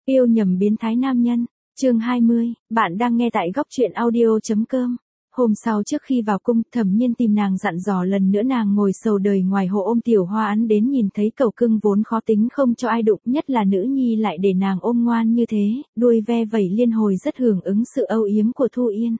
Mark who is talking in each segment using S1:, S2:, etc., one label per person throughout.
S1: Yêu nhầm biến thái nam nhân, chương 20, bạn đang nghe tại góc truyện audio.com. Hôm sau trước khi vào cung, Thẩm Nhiên tìm nàng dặn dò lần nữa nàng ngồi sầu đời ngoài hộ ôm Tiểu Hoa Án đến nhìn thấy cẩu cưng vốn khó tính không cho ai đụng, nhất là nữ nhi lại để nàng ôm ngoan như thế, đuôi ve vẩy liên hồi rất hưởng ứng sự âu yếm của Thu Yên.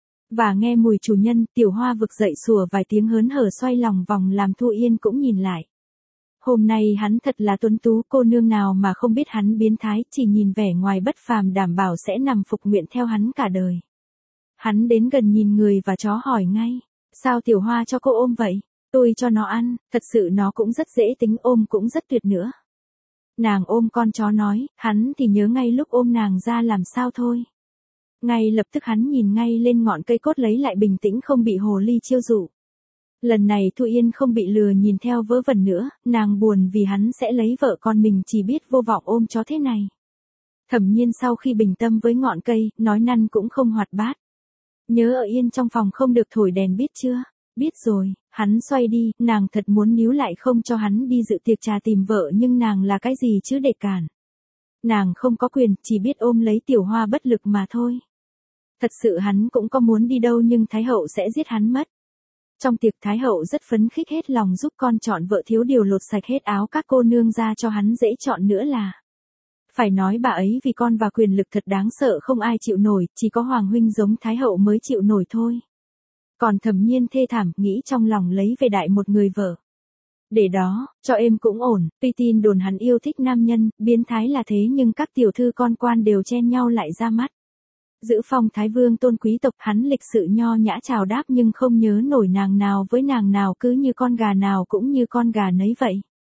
S1: Và nghe mùi chủ nhân, Tiểu Hoa vực dậy sủa vài tiếng hớn hở xoay lòng vòng làm Thu Yên cũng nhìn lại. Hôm nay hắn thật là tuấn tú, cô nương nào mà không biết hắn biến thái, chỉ nhìn vẻ ngoài bất phàm đảm bảo sẽ nằm phục nguyện theo hắn cả đời. Hắn đến gần nhìn người và chó hỏi ngay, sao Tiểu Hoa cho cô ôm vậy? Tôi cho nó ăn, thật sự nó cũng rất dễ tính, ôm cũng rất tuyệt nữa. Nàng ôm con chó nói, hắn thì nhớ ngay lúc ôm nàng ra làm sao thôi. Ngay lập tức hắn nhìn ngay lên ngọn cây cốt lấy lại bình tĩnh không bị hồ ly chiêu dụ. Lần này Thu Yên không bị lừa nhìn theo vớ vẩn nữa, nàng buồn vì hắn sẽ lấy vợ con mình chỉ biết vô vọng ôm chó thế này. Thẩm Nhiên sau khi bình tâm với ngọn cây, nói năn cũng không hoạt bát. Nhớ ở yên trong phòng không được thổi đèn biết chưa? Biết rồi, hắn xoay đi, nàng thật muốn níu lại không cho hắn đi dự tiệc trà tìm vợ nhưng nàng là cái gì chứ để cản. Nàng không có quyền, chỉ biết ôm lấy Tiểu Hoa bất lực mà thôi. Thật sự hắn cũng có muốn đi đâu nhưng Thái Hậu sẽ giết hắn mất. Trong tiệc Thái Hậu rất phấn khích hết lòng giúp con chọn vợ thiếu điều lột sạch hết áo các cô nương ra cho hắn dễ chọn nữa là. Phải nói bà ấy vì con và quyền lực thật đáng sợ không ai chịu nổi, chỉ có Hoàng huynh giống Thái Hậu mới chịu nổi thôi. Còn Thẩm Nhiên thê thảm nghĩ trong lòng lấy về đại một người vợ. Để đó, cho êm cũng ổn, tuy tin đồn hắn yêu thích nam nhân, biến thái là thế nhưng các tiểu thư con quan đều chen nhau lại ra mắt. Giữ phong Thái Vương tôn quý tộc hắn lịch sự nho nhã chào đáp nhưng không nhớ nổi nàng nào với nàng nào cứ như con gà nào cũng như con gà nấy vậy.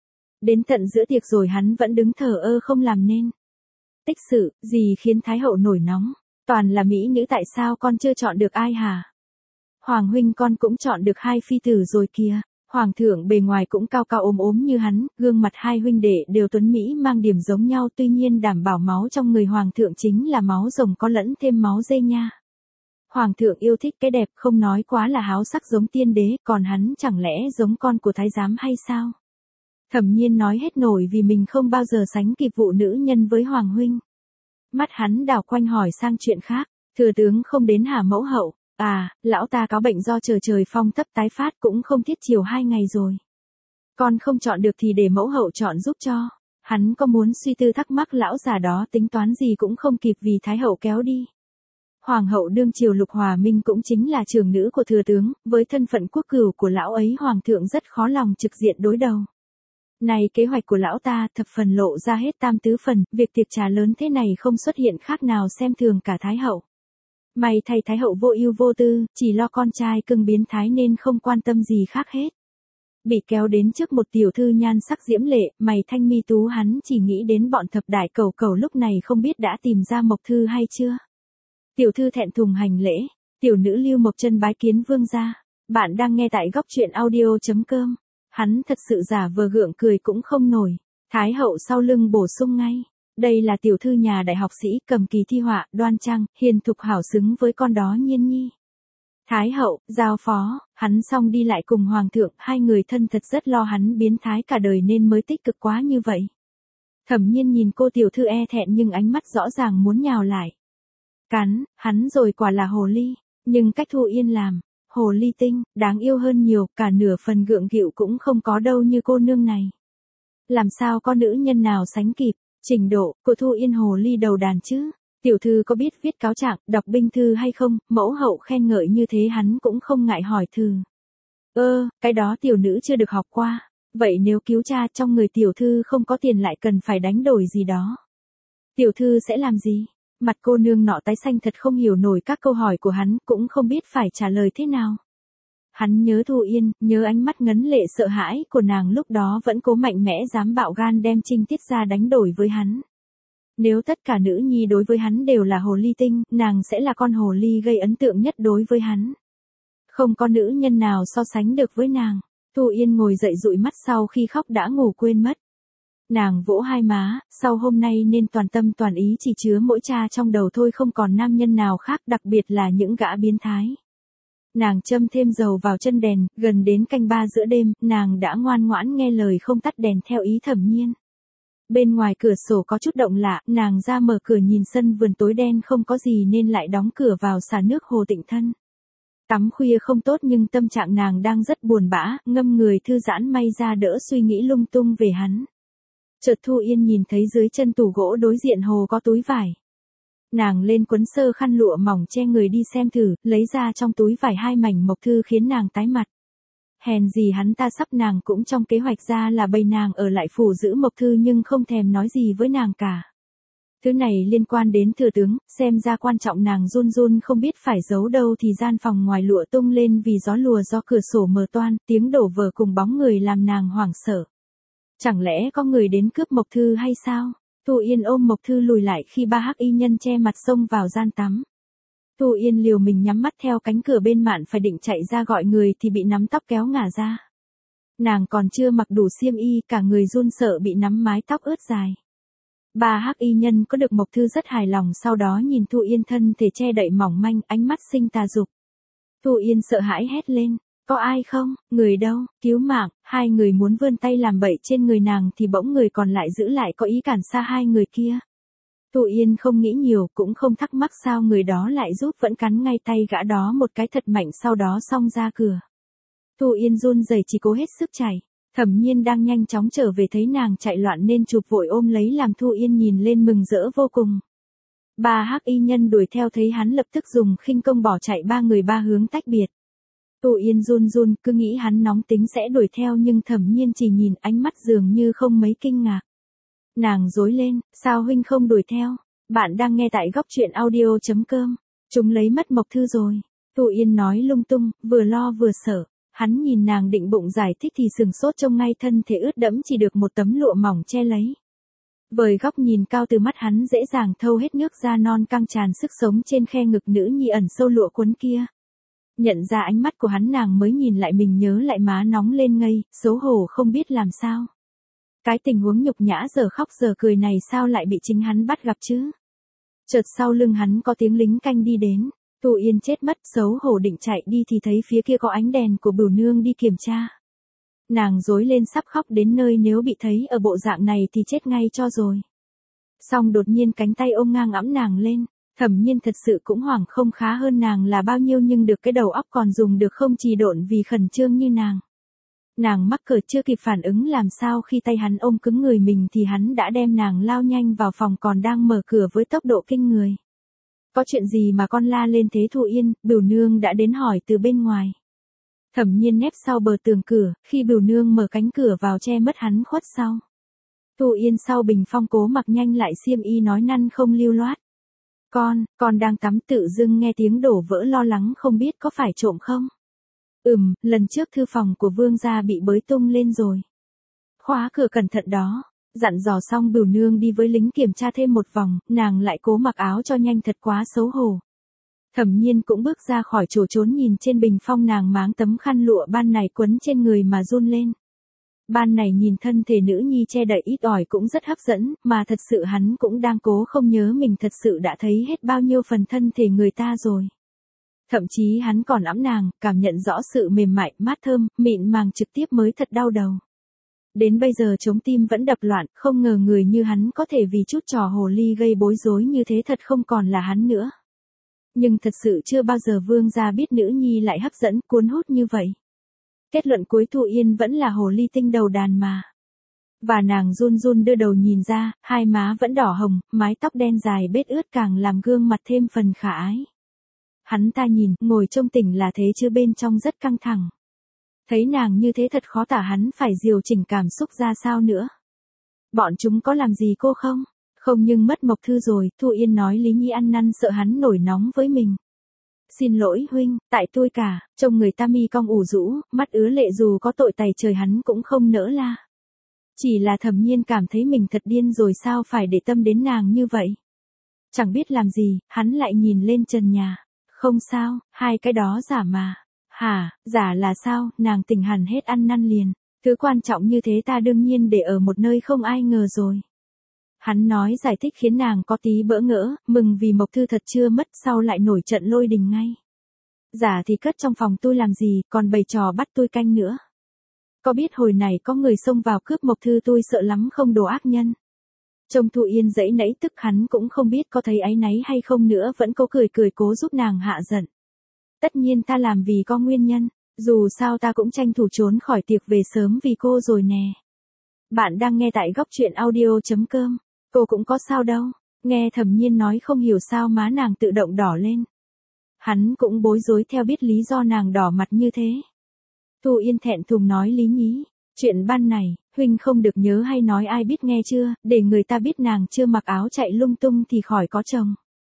S1: Đến tận giữa tiệc rồi hắn vẫn đứng thờ ơ không làm nên. Tích sự, gì khiến Thái Hậu nổi nóng? Toàn là mỹ nữ tại sao con chưa chọn được ai hả? Hoàng huynh con cũng chọn được hai phi tử rồi kìa. Hoàng thượng bề ngoài cũng cao cao ốm như hắn, gương mặt hai huynh đệ đều tuấn mỹ mang điểm giống nhau tuy nhiên đảm bảo máu trong người hoàng thượng chính là máu rồng có lẫn thêm máu dê nha. Hoàng thượng yêu thích cái đẹp không nói quá là háo sắc giống tiên đế, còn hắn chẳng lẽ giống con của thái giám hay sao? Thẩm Nhiên nói hết nổi vì mình không bao giờ sánh kịp vụ nữ nhân với Hoàng huynh. Mắt hắn đảo quanh hỏi sang chuyện khác, thừa tướng không đến hả mẫu hậu? À, lão ta có bệnh do trời phong thấp tái phát cũng không thiết chiều 2 ngày rồi. Con không chọn được thì để mẫu hậu chọn giúp cho. Hắn có muốn suy tư thắc mắc lão già đó tính toán gì cũng không kịp vì Thái Hậu kéo đi. Hoàng hậu đương triều Lục Hòa Minh cũng chính là trưởng nữ của thừa tướng, với thân phận quốc cửu của lão ấy Hoàng thượng rất khó lòng trực diện đối đầu. Này kế hoạch của lão ta thập phần lộ ra hết tam tứ phần, việc tiệc trà lớn thế này không xuất hiện khác nào xem thường cả Thái Hậu. May thay Thái Hậu vô ưu vô tư, chỉ lo con trai cưng biến thái nên không quan tâm gì khác hết. Bị kéo đến trước một tiểu thư nhan sắc diễm lệ, mày thanh mi tú hắn chỉ nghĩ đến bọn thập đại cẩu cẩu lúc này không biết đã tìm ra Mộc Thư hay chưa. Tiểu thư thẹn thùng hành lễ, tiểu nữ Lưu Mộc Chân bái kiến vương gia. Bạn đang nghe tại góc truyện audio.com. Hắn thật sự giả vờ gượng cười cũng không nổi. Thái Hậu sau lưng bổ sung ngay. Đây là tiểu thư nhà đại học sĩ cầm kỳ thi họa, đoan trang, hiền thục hảo xứng với con đó Nhiên nhi. Thái Hậu, giao phó, hắn xong đi lại cùng Hoàng thượng, hai người thân thật rất lo hắn biến thái cả đời nên mới tích cực quá như vậy. Thẩm Nhiên nhìn cô tiểu thư e thẹn nhưng ánh mắt rõ ràng muốn nhào lại. Cắn, hắn rồi quả là hồ ly, nhưng cách Thu Yên làm, hồ ly tinh, đáng yêu hơn nhiều, cả nửa phần gượng gịu cũng không có đâu như cô nương này. Làm sao có nữ nhân nào sánh kịp. Trình độ của Thu Yên hồ ly đầu đàn chứ. Tiểu thư có biết viết cáo trạng, đọc binh thư hay không? Mẫu hậu khen ngợi như thế hắn cũng không ngại hỏi thử. Cái đó tiểu nữ chưa được học qua. Vậy nếu cứu cha trong người tiểu thư không có tiền lại cần phải đánh đổi gì đó. Tiểu thư sẽ làm gì? Mặt cô nương nọ tái xanh thật không hiểu nổi các câu hỏi của hắn, cũng không biết phải trả lời thế nào. Hắn nhớ Thu Yên, nhớ ánh mắt ngấn lệ sợ hãi của nàng lúc đó vẫn cố mạnh mẽ dám bạo gan đem Trinh Tiết ra đánh đổi với hắn. Nếu tất cả nữ nhi đối với hắn đều là hồ ly tinh, nàng sẽ là con hồ ly gây ấn tượng nhất đối với hắn. Không có nữ nhân nào so sánh được với nàng. Thu Yên ngồi dậy dụi mắt sau khi khóc đã ngủ quên mất. Nàng vỗ hai má, sau hôm nay nên toàn tâm toàn ý chỉ chứa mỗi cha trong đầu thôi không còn nam nhân nào khác đặc biệt là những gã biến thái. Nàng châm thêm dầu vào chân đèn, gần đến canh 3 giữa đêm, nàng đã ngoan ngoãn nghe lời không tắt đèn theo ý Thẩm Nhiên. Bên ngoài cửa sổ có chút động lạ, nàng ra mở cửa nhìn sân vườn tối đen không có gì nên lại đóng cửa vào xả nước hồ Tịnh Thân. Tắm khuya không tốt nhưng tâm trạng nàng đang rất buồn bã, ngâm người thư giãn may ra đỡ suy nghĩ lung tung về hắn. Chợt Thu Yên nhìn thấy dưới chân tủ gỗ đối diện hồ có túi vải. Nàng lên quấn sơ khăn lụa mỏng che người đi xem thử, lấy ra trong túi vải 2 mảnh mộc thư khiến nàng tái mặt. Hèn gì hắn ta sắp nàng cũng trong kế hoạch ra là bày nàng ở lại phủ giữ mộc thư nhưng không thèm nói gì với nàng cả. Thứ này liên quan đến thừa tướng, xem ra quan trọng nàng run run không biết phải giấu đâu thì gian phòng ngoài lụa tung lên vì gió lùa do cửa sổ mở toang, tiếng đổ vỡ cùng bóng người làm nàng hoảng sợ. Chẳng lẽ có người đến cướp mộc thư hay sao? Thu Yên ôm mộc thư lùi lại khi 3 hắc y nhân che mặt xông vào gian tắm. Thu Yên liều mình nhắm mắt theo cánh cửa bên mạn phải định chạy ra gọi người thì bị nắm tóc kéo ngả ra. Nàng còn chưa mặc đủ xiêm y cả người run sợ bị nắm mái tóc ướt dài. 3 hắc y nhân có được mộc thư rất hài lòng sau đó nhìn Thu Yên thân thể che đậy mỏng manh ánh mắt sinh tà dục. Thu Yên sợ hãi hét lên. Có ai không? Người đâu? Cứu mạng! 2 người muốn vươn tay làm bậy trên người nàng thì bỗng người còn lại giữ lại có ý cản xa 2 người kia. Thu Yên không nghĩ nhiều cũng không thắc mắc sao người đó lại giúp vẫn cắn ngay tay gã đó một cái thật mạnh sau đó xông ra cửa. Thu Yên run rẩy chỉ cố hết sức chạy. Thẩm Nhiên đang nhanh chóng trở về thấy nàng chạy loạn nên chụp vội ôm lấy làm Thu Yên nhìn lên mừng rỡ vô cùng. 3 hắc y nhân đuổi theo thấy hắn lập tức dùng khinh công bỏ chạy 3 người 3 hướng tách biệt. Thu Yên run run cứ nghĩ hắn nóng tính sẽ đuổi theo nhưng Thẩm Nhiên chỉ nhìn ánh mắt dường như không mấy kinh ngạc. Nàng rối lên, sao huynh không đuổi theo? Bạn đang nghe tại góc truyện audio.com. Chúng lấy mất mộc thư rồi. Thu Yên nói lung tung, vừa lo vừa sợ. Hắn nhìn nàng định bụng giải thích thì sừng sốt trông ngay thân thể ướt đẫm chỉ được một tấm lụa mỏng che lấy. Với góc nhìn cao từ mắt hắn dễ dàng thâu hết nước da non căng tràn sức sống trên khe ngực nữ nhi ẩn sâu lụa quấn kia. Nhận ra ánh mắt của hắn nàng mới nhìn lại mình nhớ lại má nóng lên ngây, xấu hổ không biết làm sao. Cái tình huống nhục nhã giờ khóc giờ cười này sao lại bị chính hắn bắt gặp chứ? Chợt sau lưng hắn có tiếng lính canh đi đến. Thu Yên chết mất xấu hổ định chạy đi thì thấy phía kia có ánh đèn của Bửu Nương đi kiểm tra. Nàng rối lên sắp khóc đến nơi nếu bị thấy ở bộ dạng này thì chết ngay cho rồi. Xong đột nhiên cánh tay ôm ngang ẵm nàng lên. Thẩm Nhiên thật sự cũng hoảng không khá hơn nàng là bao nhiêu nhưng được cái đầu óc còn dùng được không trì độn vì khẩn trương như nàng. Nàng mắc cỡ chưa kịp phản ứng làm sao khi tay hắn ôm cứng người mình thì hắn đã đem nàng lao nhanh vào phòng còn đang mở cửa với tốc độ kinh người. Có chuyện gì mà con la lên thế Thu Yên? Bửu Nương đã đến hỏi từ bên ngoài. Thẩm Nhiên nép sau bờ tường cửa, khi Bửu Nương mở cánh cửa vào che mất hắn khuất sau. Thu Yên sau bình phong cố mặc nhanh lại xiêm y nói năn không lưu loát. Con đang tắm tự dưng nghe tiếng đổ vỡ lo lắng không biết có phải trộm không? Lần trước thư phòng của vương gia bị bới tung lên rồi. Khóa cửa cẩn thận đó. Dặn dò xong Bửu Nương đi với lính kiểm tra thêm một vòng, nàng lại cố mặc áo cho nhanh thật quá xấu hổ. Thẩm Nhiên cũng bước ra khỏi chỗ trốn nhìn trên bình phong nàng máng tấm khăn lụa ban này quấn trên người mà run lên. Ban này nhìn thân thể nữ nhi che đậy ít ỏi cũng rất hấp dẫn, mà thật sự hắn cũng đang cố không nhớ mình thật sự đã thấy hết bao nhiêu phần thân thể người ta rồi. Thậm chí hắn còn ẵm nàng, cảm nhận rõ sự mềm mại, mát thơm, mịn màng trực tiếp mới thật đau đầu. Đến bây giờ trống tim vẫn đập loạn, không ngờ người như hắn có thể vì chút trò hồ ly gây bối rối như thế thật không còn là hắn nữa. Nhưng thật sự chưa bao giờ vương gia biết nữ nhi lại hấp dẫn, cuốn hút như vậy. Kết luận cuối Thu Yên vẫn là hồ ly tinh đầu đàn mà. Và nàng run run đưa đầu nhìn ra, hai má vẫn đỏ hồng, mái tóc đen dài bết ướt càng làm gương mặt thêm phần khả ái. Hắn ta nhìn, ngồi trông tỉnh là thế chứ bên trong rất căng thẳng. Thấy nàng như thế thật khó tả hắn phải điều chỉnh cảm xúc ra sao nữa. Bọn chúng có làm gì cô không? Không nhưng mất mộc thư rồi, Thu Yên nói Lý Nhi ăn năn sợ hắn nổi nóng với mình. Xin lỗi huynh, tại tôi cả, trông người ta mi cong ủ rũ, mắt ứa lệ dù có tội tày trời hắn cũng không nỡ la. Chỉ là Thẩm Nhiên cảm thấy mình thật điên rồi sao phải để tâm đến nàng như vậy. Chẳng biết làm gì, hắn lại nhìn lên trần nhà. Không sao, hai cái đó giả mà. Hả, giả là sao, nàng tỉnh hẳn hết ăn năn liền. Thứ quan trọng như thế ta đương nhiên để ở một nơi không ai ngờ rồi. Hắn nói giải thích khiến nàng có tí bỡ ngỡ, mừng vì mộc thư thật chưa mất sau lại nổi trận lôi đình ngay. Giả thì cất trong phòng tôi làm gì, còn bày trò bắt tôi canh nữa. Có biết hồi này có người xông vào cướp mộc thư tôi sợ lắm không đồ ác nhân. Trông Thu Yên dãy nẫy tức hắn cũng không biết có thấy áy náy hay không nữa vẫn cố cười cười cố giúp nàng hạ giận. Tất nhiên ta làm vì có nguyên nhân, dù sao ta cũng tranh thủ trốn khỏi tiệc về sớm vì cô rồi nè. Bạn đang nghe tại góc truyện audio.com, cô cũng có sao đâu, nghe Thẩm Nhiên nói không hiểu sao má nàng tự động đỏ lên. Hắn cũng bối rối theo biết lý do nàng đỏ mặt như thế. Thu Yên thẹn thùng nói lý nhí, chuyện ban này, huynh không được nhớ hay nói ai biết nghe chưa, để người ta biết nàng chưa mặc áo chạy lung tung thì khỏi có chồng.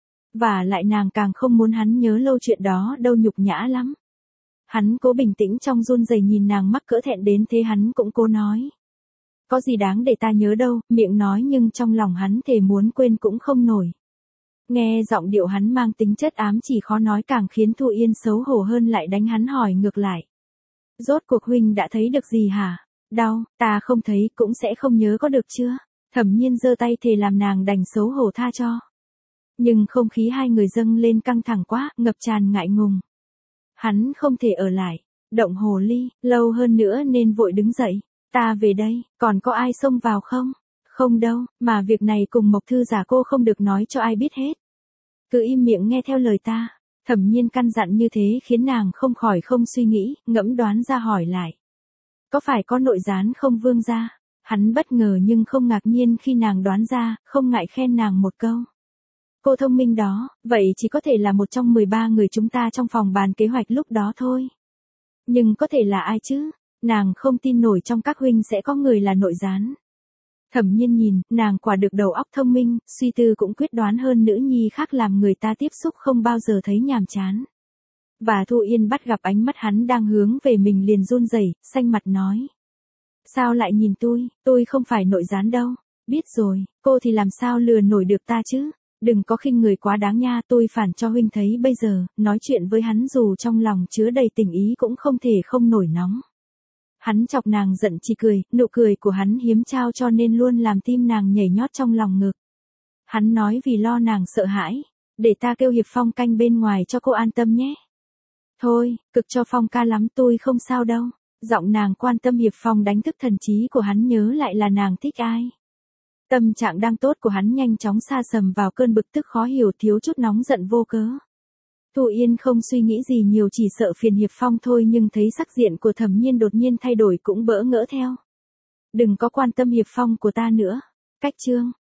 S1: Và lại nàng càng không muốn hắn nhớ lâu chuyện đó đâu, nhục nhã lắm. Hắn cố bình tĩnh trong run rẩy nhìn nàng mắc cỡ thẹn đến thế hắn cũng cố nói. Có gì đáng để ta nhớ đâu, miệng nói nhưng trong lòng hắn thề muốn quên cũng không nổi. Nghe giọng điệu hắn mang tính chất ám chỉ khó nói càng khiến Thu Yên xấu hổ hơn lại đánh hắn hỏi ngược lại. Rốt cuộc huynh đã thấy được gì hả? Đau, ta không thấy cũng sẽ không nhớ có được chưa? Thẩm Nhiên giơ tay thề làm nàng đành xấu hổ tha cho. Nhưng không khí hai người dâng lên căng thẳng quá, ngập tràn ngại ngùng. Hắn không thể ở lại, động hồ ly, lâu hơn nữa nên vội đứng dậy. Ta về đây, còn có ai xông vào không? Không đâu, mà việc này cùng Mộc Thư giả cô không được nói cho ai biết hết. Cứ im miệng nghe theo lời ta. Thẩm Nhiên căn dặn như thế khiến nàng không khỏi không suy nghĩ, ngẫm đoán ra hỏi lại. Có phải có nội gián không vương gia? Hắn bất ngờ nhưng không ngạc nhiên khi nàng đoán ra, không ngại khen nàng một câu. Cô thông minh đó, vậy chỉ có thể là một trong 13 người chúng ta trong phòng bàn kế hoạch lúc đó thôi. Nhưng có thể là ai chứ? Nàng không tin nổi trong các huynh sẽ có người là nội gián. Thẩm Nhiên nhìn, nàng quả được đầu óc thông minh, suy tư cũng quyết đoán hơn nữ nhi khác làm người ta tiếp xúc không bao giờ thấy nhàm chán. Và Thu Yên bắt gặp ánh mắt hắn đang hướng về mình liền run rẩy, xanh mặt nói. Sao lại nhìn tôi không phải nội gián đâu. Biết rồi, cô thì làm sao lừa nổi được ta chứ? Đừng có khinh người quá đáng nha, tôi phản cho huynh thấy bây giờ, nói chuyện với hắn dù trong lòng chứa đầy tình ý cũng không thể không nổi nóng. Hắn chọc nàng giận chỉ cười, nụ cười của hắn hiếm trao cho nên luôn làm tim nàng nhảy nhót trong lòng ngực. Hắn nói vì lo nàng sợ hãi, để ta kêu Hiệp Phong canh bên ngoài cho cô an tâm nhé. Thôi, cực cho Phong ca lắm tôi không sao đâu. Giọng nàng quan tâm Hiệp Phong đánh thức thần trí của hắn nhớ lại là nàng thích ai. Tâm trạng đang tốt của hắn nhanh chóng sa sầm vào cơn bực tức khó hiểu thiếu chút nóng giận vô cớ. Thu Yên không suy nghĩ gì nhiều chỉ sợ phiền Hiệp Phong thôi nhưng thấy sắc diện của Thẩm Nhiên đột nhiên thay đổi cũng bỡ ngỡ theo. Đừng có quan tâm Hiệp Phong của ta nữa. Cách chương.